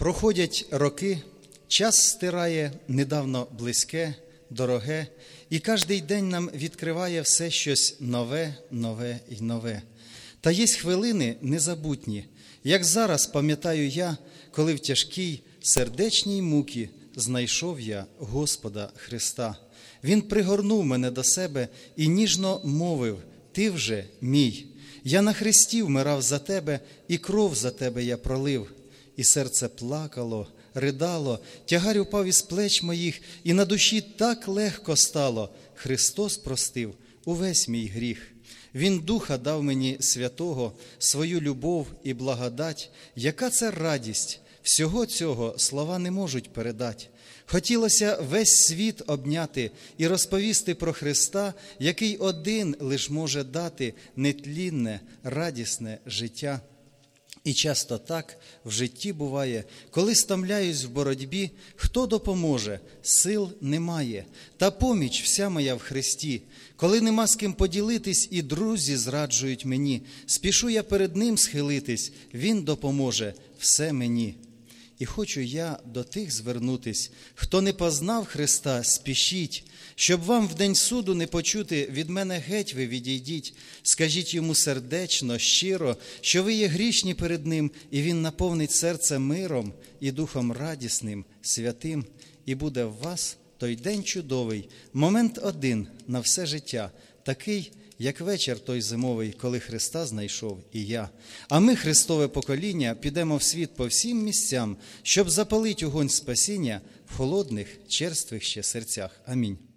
Проходять роки, час стирає недавно близьке, дороге, і кожний день нам відкриває все щось нове, нове і нове. Та є хвилини незабутні, як зараз пам'ятаю я, коли в тяжкій сердечній муки знайшов я Господа Христа. Він пригорнув мене до себе і ніжно мовив: «Ти вже мій, я на хресті вмирав за тебе, і кров за тебе я пролив». І серце плакало, ридало, тягар упав із плеч моїх, і на душі так легко стало. Христос простив увесь мій гріх. Він Духа дав мені святого, свою любов і благодать. Яка це радість! Всього цього слова не можуть передати. Хотілося весь світ обняти і розповісти про Христа, який один лиш може дати нетлінне, радісне життя. І часто так в житті буває, коли стомляюсь в боротьбі, хто допоможе? Сил немає, та поміч вся моя в Христі. Коли нема з ким поділитись і друзі зраджують мені, спішу я перед Ним схилитись, Він допоможе все мені. І хочу я до тих звернутись, хто не познав Христа, спішіть, щоб вам в день суду не почути: від мене геть ви відійдіть. Скажіть йому сердечно, щиро, що ви є грішні перед Ним, і Він наповнить серце миром і духом радісним, святим, і буде в вас той день чудовий, момент один на все життя, такий, як вечір той зимовий, коли Христа знайшов і я. А ми, Христове покоління, підемо в світ по всім місцям, щоб запалить огонь спасіння в холодних, черствих ще серцях. Амінь.